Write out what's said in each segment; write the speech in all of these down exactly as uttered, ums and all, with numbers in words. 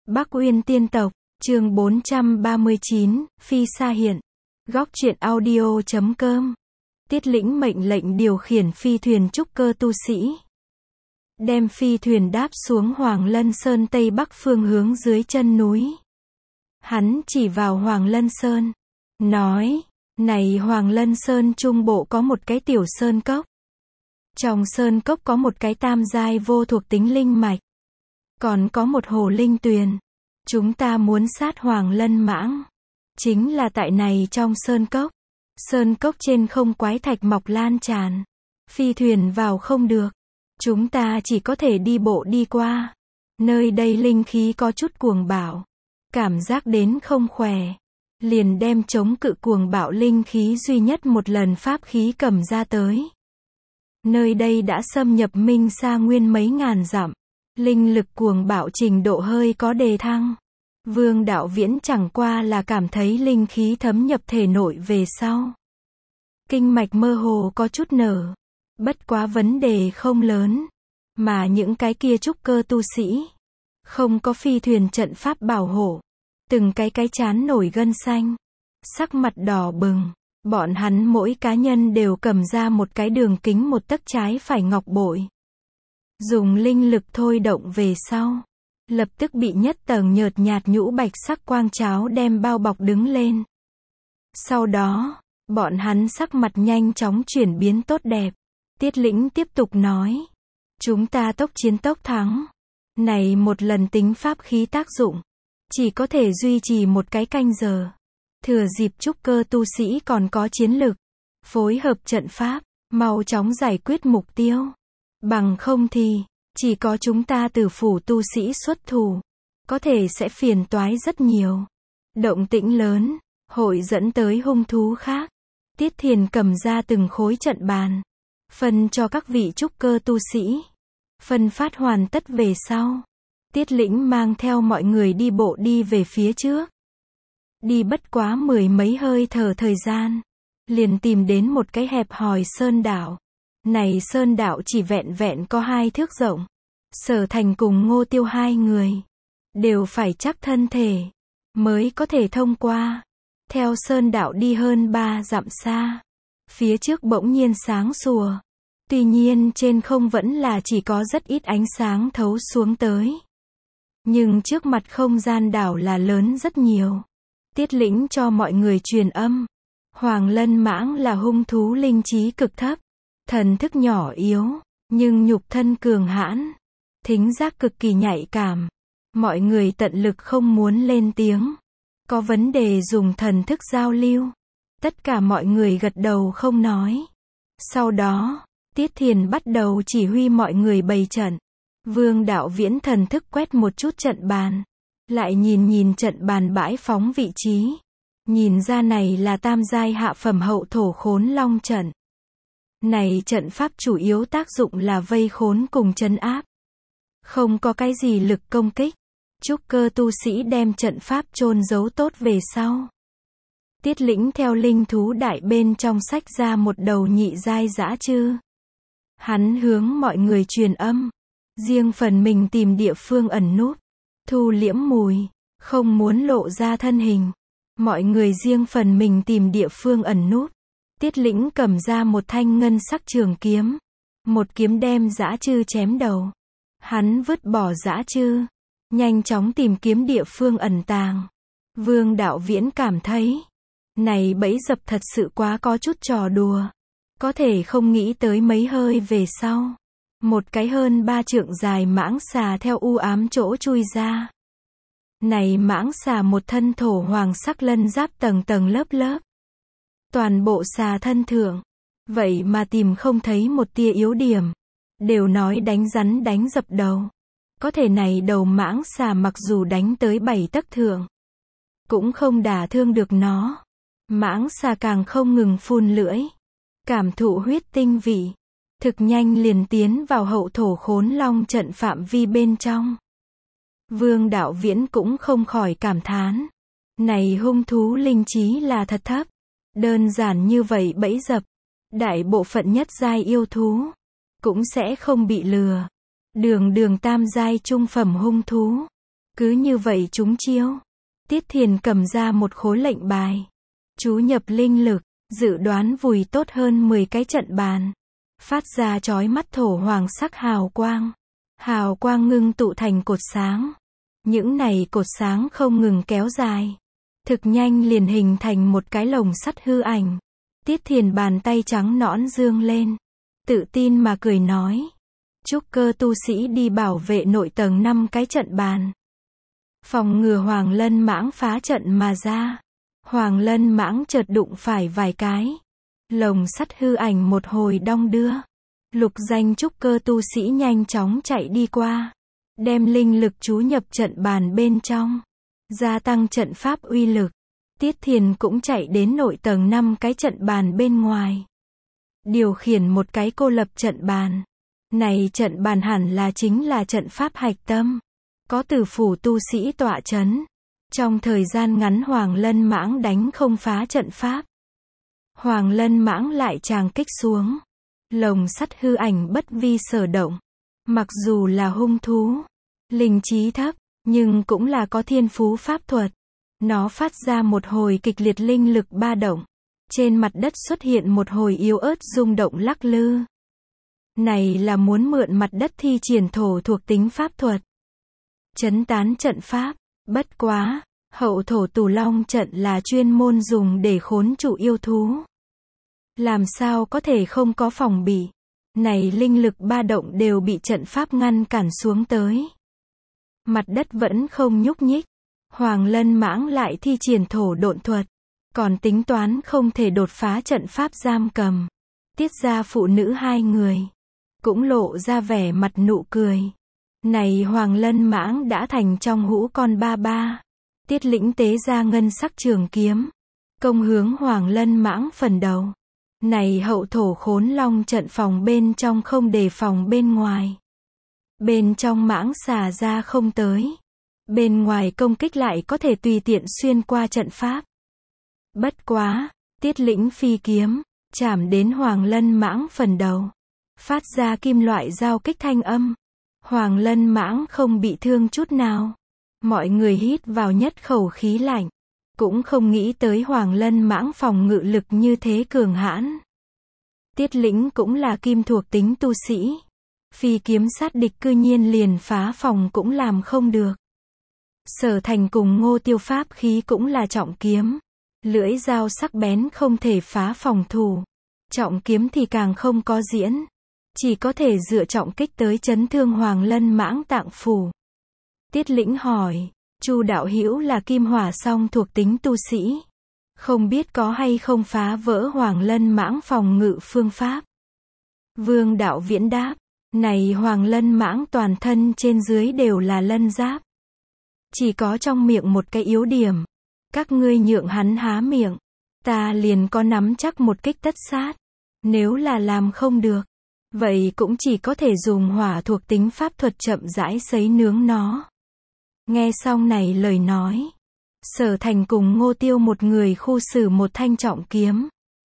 Bắc Uyên Tiên Tộc, chương bốn trăm ba mươi chín, Phi Sa Hiện. Góc truyện audio chấm com. Tiết Lĩnh mệnh lệnh điều khiển phi thuyền trúc cơ tu sĩ. Đem phi thuyền đáp xuống Hoàng Lân Sơn Tây Bắc phương hướng dưới chân núi. Hắn chỉ vào Hoàng Lân Sơn. Nói, này Hoàng Lân Sơn trung bộ có một cái tiểu sơn cốc. Trong sơn cốc có một cái tam giai vô thuộc tính linh mạch. Còn có một hồ linh tuyền. Chúng ta muốn sát Hoàng Lân Mãng. Chính là tại này trong sơn cốc. Sơn cốc trên không quái thạch mọc lan tràn. Phi thuyền vào không được. Chúng ta chỉ có thể đi bộ đi qua. Nơi đây linh khí có chút cuồng bạo. Cảm giác đến không khỏe. Liền đem chống cự cuồng bạo linh khí duy nhất một lần pháp khí cầm ra tới. Nơi đây đã xâm nhập Minh Sa Nguyên mấy ngàn dặm. Linh lực cuồng bạo trình độ hơi có đề thăng. Vương Đạo Viễn chẳng qua là cảm thấy linh khí thấm nhập thể nội về sau. Kinh mạch mơ hồ có chút nở. Bất quá vấn đề không lớn. Mà những cái kia trúc cơ tu sĩ. Không có phi thuyền trận pháp bảo hộ. Từng cái cái chán nổi gân xanh. Sắc mặt đỏ bừng. Bọn hắn mỗi cá nhân đều cầm ra một cái đường kính một tấc trái phải ngọc bội. Dùng linh lực thôi động về sau. Lập tức bị nhất tầng nhợt nhạt nhũ bạch sắc quang cháo đem bao bọc đứng lên. Sau đó, bọn hắn sắc mặt nhanh chóng chuyển biến tốt đẹp. Tiết Lĩnh tiếp tục nói. Chúng ta tốc chiến tốc thắng. Này một lần tính pháp khí tác dụng. Chỉ có thể duy trì một cái canh giờ. Thừa dịp trúc cơ tu sĩ còn có chiến lực. Phối hợp trận pháp, mau chóng giải quyết mục tiêu. Bằng không thì, chỉ có chúng ta từ phủ tu sĩ xuất thủ. Có thể sẽ phiền toái rất nhiều. Động tĩnh lớn, hội dẫn tới hung thú khác. Tiết Thiền cầm ra từng khối trận bàn. Phân cho các vị trúc cơ tu sĩ. Phân phát hoàn tất về sau. Tiết Lĩnh mang theo mọi người đi bộ đi về phía trước. Đi bất quá mười mấy hơi thở thời gian. Liền tìm đến một cái hẹp hòi sơn đảo. Này sơn đảo chỉ vẹn vẹn có hai thước rộng. Sở Thành cùng Ngô Tiêu hai người. Đều phải chắc thân thể. Mới có thể thông qua. Theo sơn đảo đi hơn ba dặm xa. Phía trước bỗng nhiên sáng sủa. Tuy nhiên trên không vẫn là chỉ có rất ít ánh sáng thấu xuống tới. Nhưng trước mặt không gian đảo là lớn rất nhiều. Tiết Lĩnh cho mọi người truyền âm. Hoàng Lân Mãng là hung thú linh trí cực thấp. Thần thức nhỏ yếu. Nhưng nhục thân cường hãn. Thính giác cực kỳ nhạy cảm. Mọi người tận lực không muốn lên tiếng. Có vấn đề dùng thần thức giao lưu. Tất cả mọi người gật đầu không nói. Sau đó, Tiết Thiền bắt đầu chỉ huy mọi người bày trận. Vương Đạo Viễn thần thức quét một chút trận bàn. Lại nhìn nhìn trận bàn bãi phóng vị trí. Nhìn ra này là tam giai hạ phẩm hậu thổ khốn long trận. Này trận pháp chủ yếu tác dụng là vây khốn cùng trấn áp. Không có cái gì lực công kích. Trúc cơ tu sĩ đem trận pháp chôn giấu tốt về sau. Tiết Lĩnh theo linh thú đại bên trong sách ra một đầu nhị giai dã chư. Hắn hướng mọi người truyền âm. Riêng phần mình tìm địa phương ẩn núp. Thu liễm mùi. Không muốn lộ ra thân hình. Mọi người riêng phần mình tìm địa phương ẩn núp. Tiết Lĩnh cầm ra một thanh ngân sắc trường kiếm. Một kiếm đem dã chư chém đầu. Hắn vứt bỏ dã chư. Nhanh chóng tìm kiếm địa phương ẩn tàng. Vương Đạo Viễn cảm thấy. Này bẫy dập thật sự quá có chút trò đùa. Có thể không nghĩ tới mấy hơi về sau. Một cái hơn ba trượng dài mãng xà theo u ám chỗ chui ra. Này mãng xà một thân thổ hoàng sắc lân giáp tầng tầng lớp lớp. Toàn bộ xà thân thượng. Vậy mà tìm không thấy một tia yếu điểm. Đều nói đánh rắn đánh dập đầu. Có thể này đầu mãng xà mặc dù đánh tới bảy tấc thượng. Cũng không đả thương được nó. Mãng xà càng không ngừng phun lưỡi. Cảm thụ huyết tinh vị. Thực nhanh liền tiến vào hậu thổ khốn long trận phạm vi bên trong. Vương Đạo Viễn cũng không khỏi cảm thán. Này hung thú linh trí là thật thấp. Đơn giản như vậy bẫy dập. Đại bộ phận nhất giai yêu thú. Cũng sẽ không bị lừa. Đường đường tam giai trung phẩm hung thú. Cứ như vậy trúng chiêu. Tiết Thiền cầm ra một khối lệnh bài. Chú nhập linh lực, dự đoán vùi tốt hơn mười cái trận bàn. Phát ra chói mắt thổ hoàng sắc hào quang. Hào quang ngưng tụ thành cột sáng. Những này cột sáng không ngừng kéo dài. Thực nhanh liền hình thành một cái lồng sắt hư ảnh. Tiết Thiền bàn tay trắng nõn dương lên. Tự tin mà cười nói. Trúc cơ tu sĩ đi bảo vệ nội tầng năm cái trận bàn. Phòng ngừa Hoàng Lân Mãng phá trận mà ra. Hoàng Lân Mãng chợt đụng phải vài cái. Lồng sắt hư ảnh một hồi đong đưa. Lục danh trúc cơ tu sĩ nhanh chóng chạy đi qua. Đem linh lực chú nhập trận bàn bên trong. Gia tăng trận pháp uy lực. Tiết Thiền cũng chạy đến nội tầng năm cái trận bàn bên ngoài. Điều khiển một cái cô lập trận bàn. Này trận bàn hẳn là chính là trận pháp hạch tâm. Có tử phủ tu sĩ tọa chấn. Trong thời gian ngắn Hoàng Lân Mãng đánh không phá trận pháp. Hoàng Lân Mãng lại tràng kích xuống. Lồng sắt hư ảnh bất vi sở động. Mặc dù là hung thú, linh trí thấp, nhưng cũng là có thiên phú pháp thuật. Nó phát ra một hồi kịch liệt linh lực ba động. Trên mặt đất xuất hiện một hồi yếu ớt rung động lắc lư. Này là muốn mượn mặt đất thi triển thổ thuộc tính pháp thuật. Chấn tán trận pháp. Bất quá, hậu thổ tù long trận là chuyên môn dùng để khốn trụ yêu thú. Làm sao có thể không có phòng bị. Này linh lực ba động đều bị trận pháp ngăn cản xuống tới. Mặt đất vẫn không nhúc nhích. Hoàng Lân Mãng lại thi triển thổ độn thuật. Còn tính toán không thể đột phá trận pháp giam cầm. Tiết ra phụ nữ hai người. Cũng lộ ra vẻ mặt nụ cười. Này Hoàng Lân Mãng đã thành trong hũ con ba ba. Tiết Lĩnh tế ra ngân sắc trường kiếm. Công hướng Hoàng Lân Mãng phần đầu. Này hậu thổ khốn long trận phòng bên trong không đề phòng bên ngoài. Bên trong mãng xà ra không tới. Bên ngoài công kích lại có thể tùy tiện xuyên qua trận pháp. Bất quá, Tiết Lĩnh phi kiếm, chạm đến Hoàng Lân Mãng phần đầu. Phát ra kim loại giao kích thanh âm. Hoàng Lân Mãng không bị thương chút nào. Mọi người hít vào nhất khẩu khí lạnh. Cũng không nghĩ tới Hoàng Lân Mãng phòng ngự lực như thế cường hãn. Tiết Lĩnh cũng là kim thuộc tính tu sĩ. Phi kiếm sát địch cư nhiên liền phá phòng cũng làm không được. Sở Thành cùng Ngô Tiêu pháp khí cũng là trọng kiếm. Lưỡi dao sắc bén không thể phá phòng thủ. Trọng kiếm thì càng không có diễn. Chỉ có thể dựa trọng kích tới chấn thương Hoàng Lân Mãng tạng phủ. Tiết Lĩnh hỏi, Chu đạo hữu là kim hỏa song thuộc tính tu sĩ. Không biết có hay không phá vỡ Hoàng Lân Mãng phòng ngự phương pháp. Vương Đạo Viễn đáp, này Hoàng Lân Mãng toàn thân trên dưới đều là lân giáp. Chỉ có trong miệng một cái yếu điểm. Các ngươi nhượng hắn há miệng. Ta liền có nắm chắc một kích tất sát. Nếu là làm không được. Vậy cũng chỉ có thể dùng hỏa thuộc tính pháp thuật chậm rãi sấy nướng nó. Nghe xong này lời nói. Sở Thành cùng Ngô Tiêu một người khu xử một thanh trọng kiếm.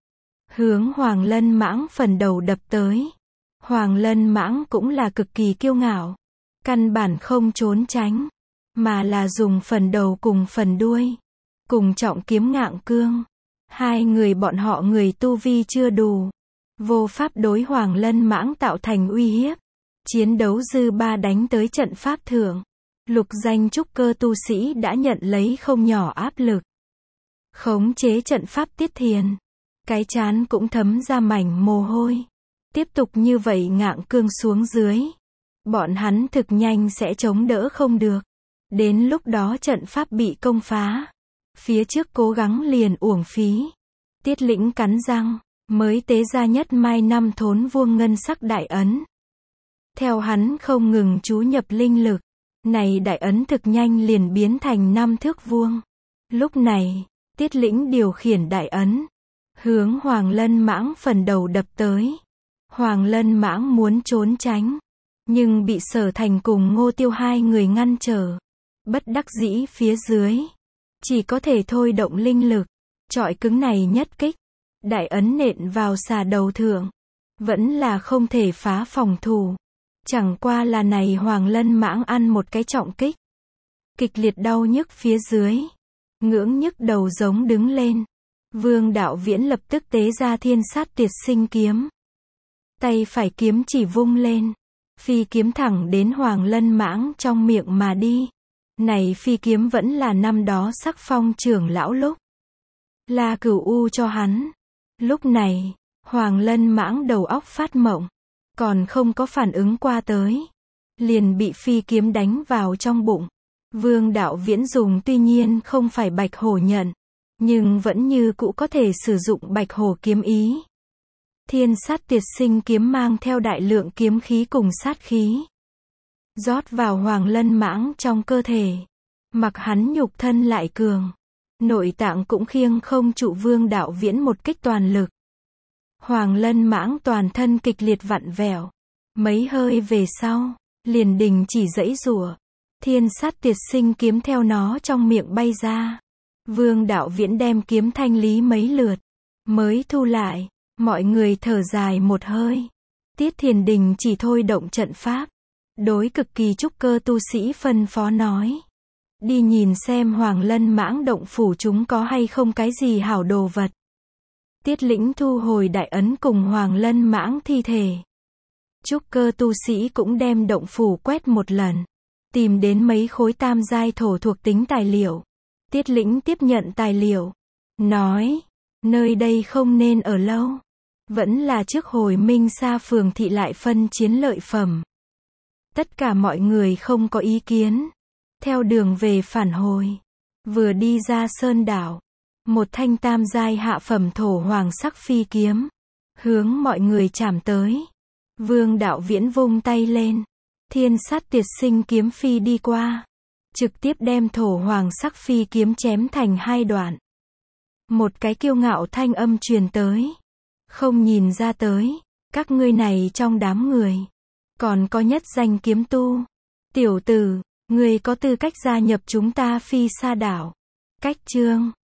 Hướng Hoàng Lân Mãng phần đầu đập tới. Hoàng Lân Mãng cũng là cực kỳ kiêu ngạo. Căn bản không trốn tránh. Mà là dùng phần đầu cùng phần đuôi. Cùng trọng kiếm ngạng cương. Hai người bọn họ người tu vi chưa đủ. Vô pháp đối Hoàng Lân Mãng tạo thành uy hiếp. Chiến đấu dư ba đánh tới trận pháp thượng. Lục danh trúc cơ tu sĩ đã nhận lấy không nhỏ áp lực. Khống chế trận pháp Tiết Thiền. Cái chán cũng thấm ra mảnh mồ hôi. Tiếp tục như vậy ngạng cương xuống dưới. Bọn hắn thực nhanh sẽ chống đỡ không được. Đến lúc đó trận pháp bị công phá. Phía trước cố gắng liền uổng phí. Tiết Lĩnh cắn răng. Mới tế ra nhất mai năm thốn vuông ngân sắc đại ấn. Theo hắn không ngừng chú nhập linh lực. Này đại ấn thực nhanh liền biến thành năm thước vuông. Lúc này, Tiết Lĩnh điều khiển đại ấn. Hướng Hoàng Lân Mãng phần đầu đập tới. Hoàng Lân Mãng muốn trốn tránh. Nhưng bị Sở Thành cùng Ngô Tiêu hai người ngăn trở. Bất đắc dĩ phía dưới. Chỉ có thể thôi động linh lực. Chọi cứng này nhất kích. Đại ấn nện vào xà đầu thượng. Vẫn là không thể phá phòng thủ. Chẳng qua là này Hoàng Lân Mãng ăn một cái trọng kích. kịch liệt đau nhức phía dưới. Ngưỡng nhức đầu giống đứng lên. Vương Đạo Viễn lập tức tế ra thiên sát tiệt sinh kiếm. Tay phải kiếm chỉ vung lên. Phi kiếm thẳng đến Hoàng Lân Mãng trong miệng mà đi. Này phi kiếm vẫn là năm đó Sắc Phong trưởng lão lúc La Cửu U cho hắn. Lúc này, Hoàng Lân Mãng đầu óc phát mộng. Còn không có phản ứng qua tới. Liền bị phi kiếm đánh vào trong bụng. Vương Đạo Viễn dùng tuy nhiên không phải bạch hổ nhận. Nhưng vẫn như cũ có thể sử dụng bạch hổ kiếm ý. Thiên sát tiệt sinh kiếm mang theo đại lượng kiếm khí cùng sát khí. Rót vào Hoàng Lân Mãng trong cơ thể. Mặc hắn nhục thân lại cường. Nội tạng cũng khiêng không trụ Vương Đạo Viễn một kích toàn lực. Hoàng Lân Mãng toàn thân kịch liệt vặn vẹo. Mấy hơi về sau, liền đình chỉ giãy giụa. Thiên sát tiệt sinh kiếm theo nó trong miệng bay ra. Vương Đạo Viễn đem kiếm thanh lý mấy lượt. Mới thu lại. Mọi người thở dài một hơi. Tiết Thiền Đình chỉ thôi động trận pháp. Đối cực kỳ trúc cơ tu sĩ phân phó nói. Đi nhìn xem Hoàng Lân Mãng động phủ chúng có hay không cái gì hảo đồ vật. Tiết Lĩnh thu hồi đại ấn cùng Hoàng Lân Mãng thi thể. Trúc cơ tu sĩ cũng đem động phủ quét một lần. Tìm đến mấy khối tam giai thổ thuộc tính tài liệu. Tiết Lĩnh tiếp nhận tài liệu. Nói, nơi đây không nên ở lâu. Vẫn là trước hồi Minh Sa phường thị lại phân chiến lợi phẩm. Tất cả mọi người không có ý kiến. Theo đường về phản hồi. Vừa đi ra sơn đảo. Một thanh tam giai hạ phẩm thổ hoàng sắc phi kiếm. Hướng mọi người chạm tới. Vương Đạo Viễn vung tay lên. Thiên sát tiệt sinh kiếm phi đi qua. Trực tiếp đem thổ hoàng sắc phi kiếm chém thành hai đoạn. Một cái kiêu ngạo thanh âm truyền tới. Không nhìn ra tới. Các ngươi này trong đám người. Còn có nhất danh kiếm tu. Tiểu tử, ngươi có tư cách gia nhập chúng ta Phi Sa đảo. Cách chương